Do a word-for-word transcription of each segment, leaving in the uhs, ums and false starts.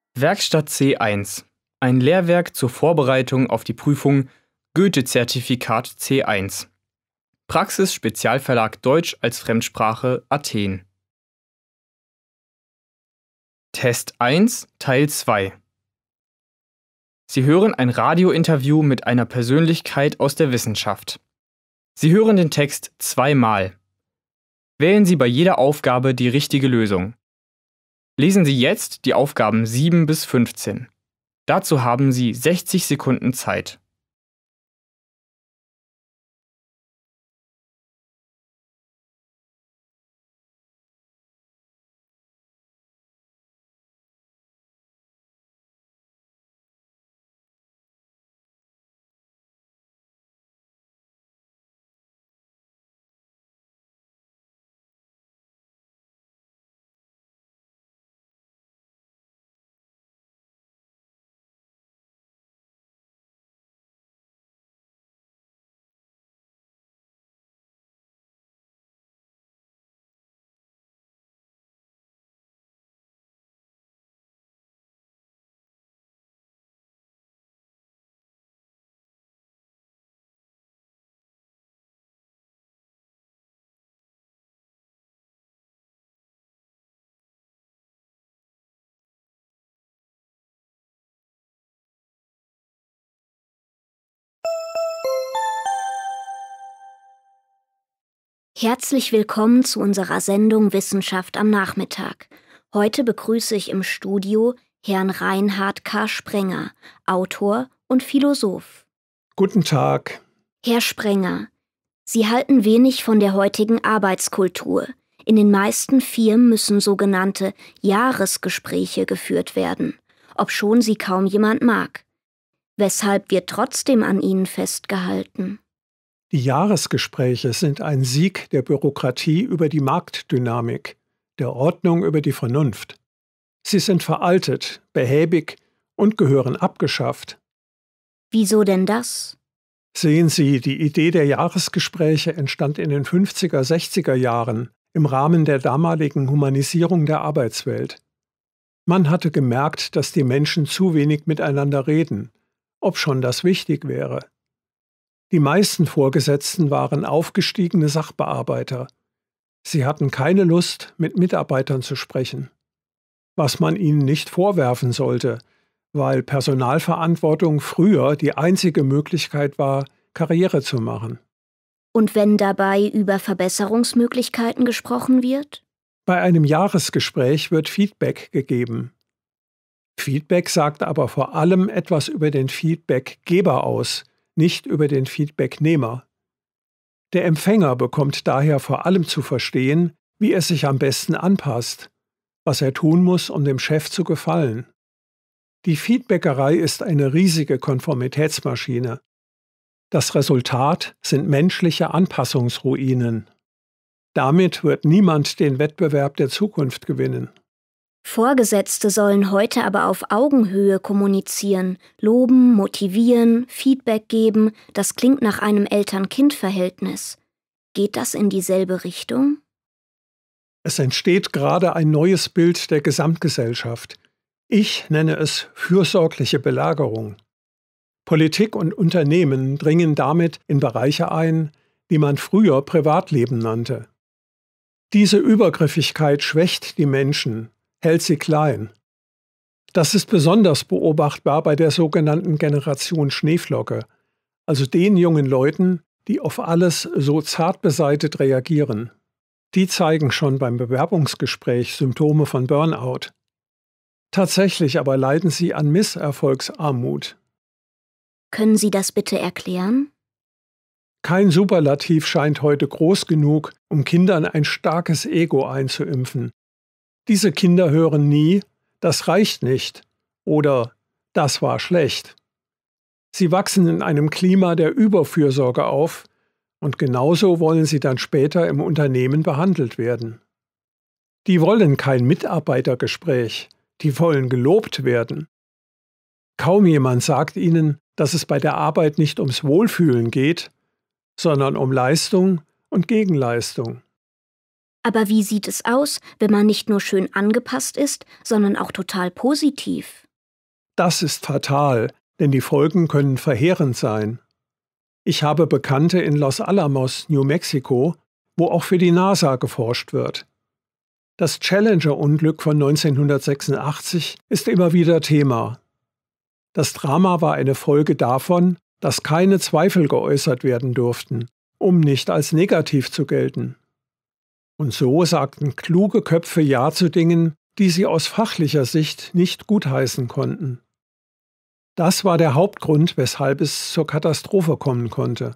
Werkstatt C eins. Ein Lehrwerk zur Vorbereitung auf die Prüfung Goethe-Zertifikat C eins. Praxis Spezialverlag Deutsch als Fremdsprache Athen. Test eins Teil zwei. Sie hören ein Radiointerview mit einer Persönlichkeit aus der Wissenschaft. Sie hören den Text zweimal. Wählen Sie bei jeder Aufgabe die richtige Lösung. Lesen Sie jetzt die Aufgaben sieben bis fünfzehn. Dazu haben Sie sechzig Sekunden Zeit. Herzlich willkommen zu unserer Sendung Wissenschaft am Nachmittag. Heute begrüße ich im Studio Herrn Reinhard K. Sprenger, Autor und Philosoph. Guten Tag. Herr Sprenger, Sie halten wenig von der heutigen Arbeitskultur. In den meisten Firmen müssen sogenannte Jahresgespräche geführt werden, obschon sie kaum jemand mag. Weshalb wird trotzdem an ihnen festgehalten? Die Jahresgespräche sind ein Sieg der Bürokratie über die Marktdynamik, der Ordnung über die Vernunft. Sie sind veraltet, behäbig und gehören abgeschafft. Wieso denn das? Sehen Sie, die Idee der Jahresgespräche entstand in den fünfziger, sechziger Jahren im Rahmen der damaligen Humanisierung der Arbeitswelt. Man hatte gemerkt, dass die Menschen zu wenig miteinander reden, obschon das wichtig wäre. Die meisten Vorgesetzten waren aufgestiegene Sachbearbeiter. Sie hatten keine Lust, mit Mitarbeitern zu sprechen. Was man ihnen nicht vorwerfen sollte, weil Personalverantwortung früher die einzige Möglichkeit war, Karriere zu machen. Und wenn dabei über Verbesserungsmöglichkeiten gesprochen wird? Bei einem Jahresgespräch wird Feedback gegeben. Feedback sagt aber vor allem etwas über den Feedbackgeber aus, nicht über den Feedbacknehmer. Der Empfänger bekommt daher vor allem zu verstehen, wie er sich am besten anpasst, was er tun muss, um dem Chef zu gefallen. Die Feedbackerei ist eine riesige Konformitätsmaschine. Das Resultat sind menschliche Anpassungsruinen. Damit wird niemand den Wettbewerb der Zukunft gewinnen. Vorgesetzte sollen heute aber auf Augenhöhe kommunizieren, loben, motivieren, Feedback geben. Das klingt nach einem Eltern-Kind-Verhältnis. Geht das in dieselbe Richtung? Es entsteht gerade ein neues Bild der Gesamtgesellschaft. Ich nenne es fürsorgliche Belagerung. Politik und Unternehmen dringen damit in Bereiche ein, die man früher Privatleben nannte. Diese Übergriffigkeit schwächt die Menschen, hält sie klein. Das ist besonders beobachtbar bei der sogenannten Generation Schneeflocke, also den jungen Leuten, die auf alles so zart beseitet reagieren. Die zeigen schon beim Bewerbungsgespräch Symptome von Burnout. Tatsächlich aber leiden sie an Misserfolgsarmut. Können Sie das bitte erklären? Kein Superlativ scheint heute groß genug, um Kindern ein starkes Ego einzuimpfen. Diese Kinder hören nie, das reicht nicht oder das war schlecht. Sie wachsen in einem Klima der Überfürsorge auf und genauso wollen sie dann später im Unternehmen behandelt werden. Die wollen kein Mitarbeitergespräch, die wollen gelobt werden. Kaum jemand sagt ihnen, dass es bei der Arbeit nicht ums Wohlfühlen geht, sondern um Leistung und Gegenleistung. Aber wie sieht es aus, wenn man nicht nur schön angepasst ist, sondern auch total positiv? Das ist fatal, denn die Folgen können verheerend sein. Ich habe Bekannte in Los Alamos, New Mexico, wo auch für die NASA geforscht wird. Das Challenger-Unglück von neunzehnhundertsechsundachtzig ist immer wieder Thema. Das Drama war eine Folge davon, dass keine Zweifel geäußert werden durften, um nicht als negativ zu gelten. Und so sagten kluge Köpfe Ja zu Dingen, die sie aus fachlicher Sicht nicht gutheißen konnten. Das war der Hauptgrund, weshalb es zur Katastrophe kommen konnte.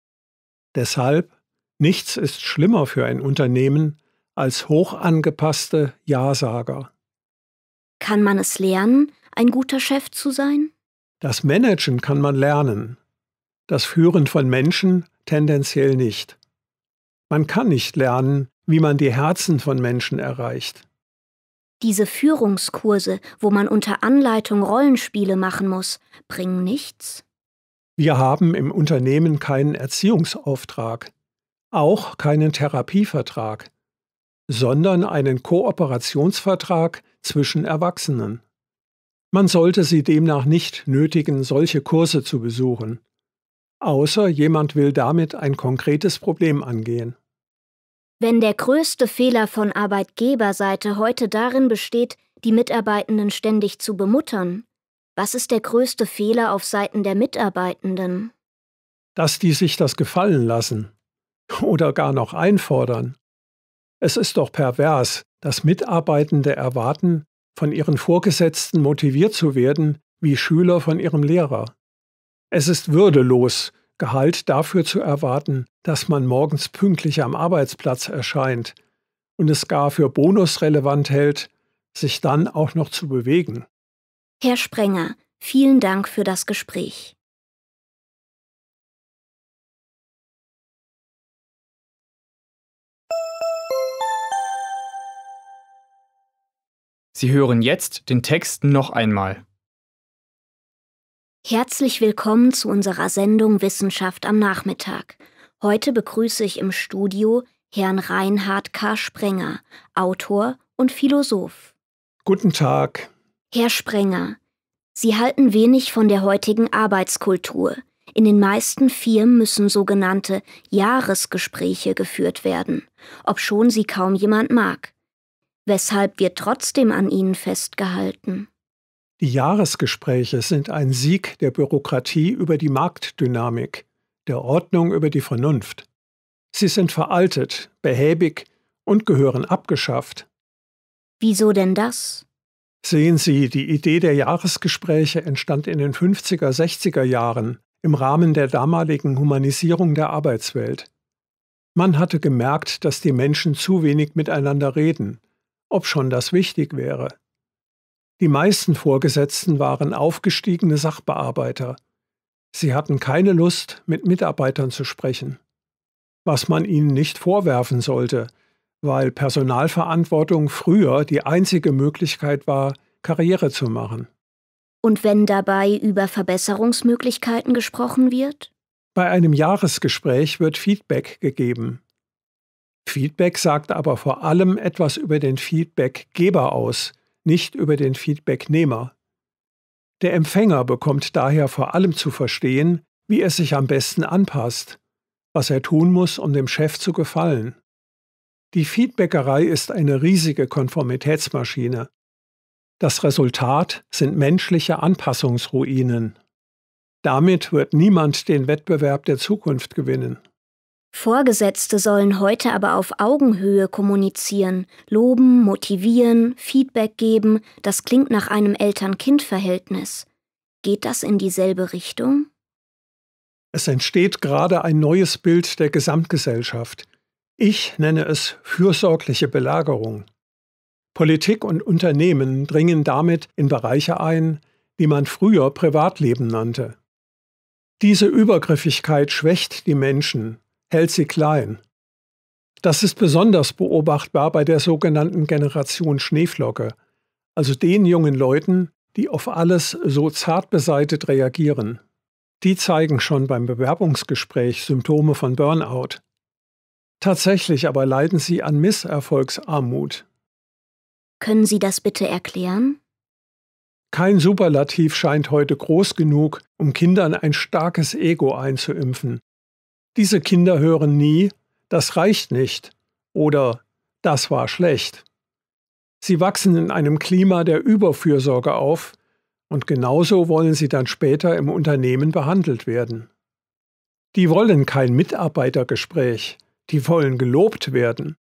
Deshalb, nichts ist schlimmer für ein Unternehmen als hoch angepasste Ja-Sager. Kann man es lernen, ein guter Chef zu sein? Das Managen kann man lernen, das Führen von Menschen tendenziell nicht. Man kann nicht lernen, wie man die Herzen von Menschen erreicht. Diese Führungskurse, wo man unter Anleitung Rollenspiele machen muss, bringen nichts? Wir haben im Unternehmen keinen Erziehungsauftrag, auch keinen Therapievertrag, sondern einen Kooperationsvertrag zwischen Erwachsenen. Man sollte sie demnach nicht nötigen, solche Kurse zu besuchen, außer jemand will damit ein konkretes Problem angehen. Wenn der größte Fehler von Arbeitgeberseite heute darin besteht, die Mitarbeitenden ständig zu bemuttern, was ist der größte Fehler auf Seiten der Mitarbeitenden? Dass die sich das gefallen lassen oder gar noch einfordern. Es ist doch pervers, dass Mitarbeitende erwarten, von ihren Vorgesetzten motiviert zu werden, wie Schüler von ihrem Lehrer. Es ist würdelos, Gehalt dafür zu erwarten, dass man morgens pünktlich am Arbeitsplatz erscheint und es gar für bonusrelevant hält, sich dann auch noch zu bewegen. Herr Sprenger, vielen Dank für das Gespräch. Sie hören jetzt den Text noch einmal. Herzlich willkommen zu unserer Sendung Wissenschaft am Nachmittag. Heute begrüße ich im Studio Herrn Reinhard K. Sprenger, Autor und Philosoph. Guten Tag. Herr Sprenger, Sie halten wenig von der heutigen Arbeitskultur. In den meisten Firmen müssen sogenannte Jahresgespräche geführt werden, obschon sie kaum jemand mag. Weshalb wird trotzdem an ihnen festgehalten? Die Jahresgespräche sind ein Sieg der Bürokratie über die Marktdynamik, der Ordnung über die Vernunft. Sie sind veraltet, behäbig und gehören abgeschafft. Wieso denn das? Sehen Sie, die Idee der Jahresgespräche entstand in den fünfziger, sechziger Jahren im Rahmen der damaligen Humanisierung der Arbeitswelt. Man hatte gemerkt, dass die Menschen zu wenig miteinander reden, obschon das wichtig wäre. Die meisten Vorgesetzten waren aufgestiegene Sachbearbeiter. Sie hatten keine Lust, mit Mitarbeitern zu sprechen. Was man ihnen nicht vorwerfen sollte, weil Personalverantwortung früher die einzige Möglichkeit war, Karriere zu machen. Und wenn dabei über Verbesserungsmöglichkeiten gesprochen wird? Bei einem Jahresgespräch wird Feedback gegeben. Feedback sagt aber vor allem etwas über den Feedbackgeber aus, nicht über den Feedbacknehmer. Der Empfänger bekommt daher vor allem zu verstehen, wie er sich am besten anpasst, was er tun muss, um dem Chef zu gefallen. Die Feedbackerei ist eine riesige Konformitätsmaschine. Das Resultat sind menschliche Anpassungsruinen. Damit wird niemand den Wettbewerb der Zukunft gewinnen. Vorgesetzte sollen heute aber auf Augenhöhe kommunizieren, loben, motivieren, Feedback geben. Das klingt nach einem Eltern-Kind-Verhältnis. Geht das in dieselbe Richtung? Es entsteht gerade ein neues Bild der Gesamtgesellschaft. Ich nenne es fürsorgliche Belagerung. Politik und Unternehmen dringen damit in Bereiche ein, die man früher Privatleben nannte. Diese Übergriffigkeit schwächt die Menschen, hält sie klein. Das ist besonders beobachtbar bei der sogenannten Generation Schneeflocke, also den jungen Leuten, die auf alles so zart beseitet reagieren. Die zeigen schon beim Bewerbungsgespräch Symptome von Burnout. Tatsächlich aber leiden sie an Misserfolgsarmut. Können Sie das bitte erklären? Kein Superlativ scheint heute groß genug, um Kindern ein starkes Ego einzuimpfen. Diese Kinder hören nie, das reicht nicht oder das war schlecht. Sie wachsen in einem Klima der Überfürsorge auf und genauso wollen sie dann später im Unternehmen behandelt werden. Die wollen kein Mitarbeitergespräch, die wollen gelobt werden.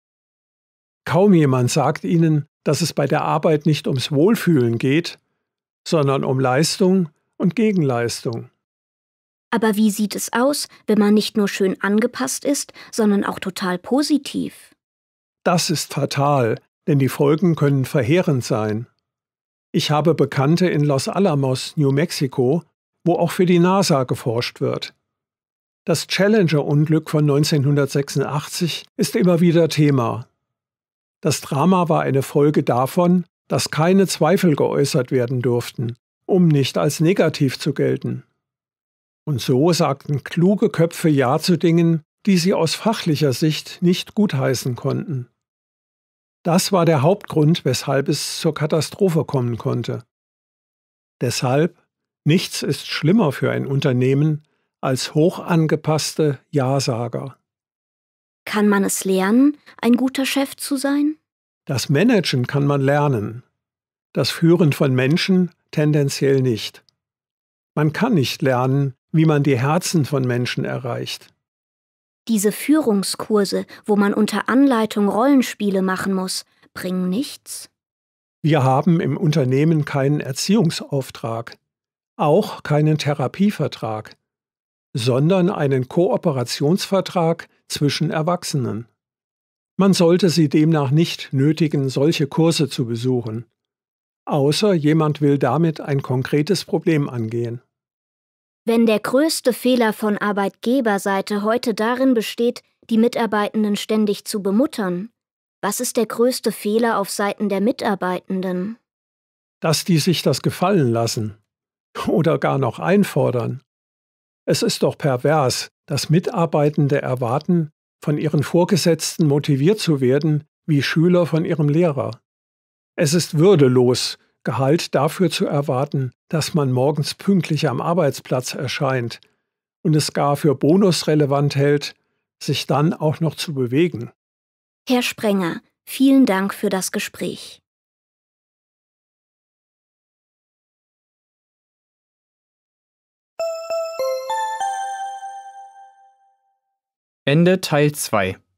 Kaum jemand sagt ihnen, dass es bei der Arbeit nicht ums Wohlfühlen geht, sondern um Leistung und Gegenleistung. Aber wie sieht es aus, wenn man nicht nur schön angepasst ist, sondern auch total positiv? Das ist fatal, denn die Folgen können verheerend sein. Ich habe Bekannte in Los Alamos, New Mexico, wo auch für die NASA geforscht wird. Das Challenger-Unglück von neunzehnhundertsechsundachtzig ist immer wieder Thema. Das Drama war eine Folge davon, dass keine Zweifel geäußert werden durften, um nicht als negativ zu gelten. Und so sagten kluge Köpfe Ja zu Dingen, die sie aus fachlicher Sicht nicht gutheißen konnten. Das war der Hauptgrund, weshalb es zur Katastrophe kommen konnte. Deshalb, nichts ist schlimmer für ein Unternehmen als hoch angepasste Ja-Sager. Kann man es lernen, ein guter Chef zu sein? Das Managen kann man lernen, das Führen von Menschen tendenziell nicht. Man kann nicht lernen, wie man die Herzen von Menschen erreicht. Diese Führungskurse, wo man unter Anleitung Rollenspiele machen muss, bringen nichts? Wir haben im Unternehmen keinen Erziehungsauftrag, auch keinen Therapievertrag, sondern einen Kooperationsvertrag zwischen Erwachsenen. Man sollte sie demnach nicht nötigen, solche Kurse zu besuchen, außer jemand will damit ein konkretes Problem angehen. Wenn der größte Fehler von Arbeitgeberseite heute darin besteht, die Mitarbeitenden ständig zu bemuttern, was ist der größte Fehler auf Seiten der Mitarbeitenden? Dass die sich das gefallen lassen oder gar noch einfordern. Es ist doch pervers, dass Mitarbeitende erwarten, von ihren Vorgesetzten motiviert zu werden, wie Schüler von ihrem Lehrer. Es ist würdelos, Gehalt dafür zu erwarten, dass man morgens pünktlich am Arbeitsplatz erscheint und es gar für bonusrelevant hält, sich dann auch noch zu bewegen. Herr Sprenger, vielen Dank für das Gespräch. Ende Teil zwei.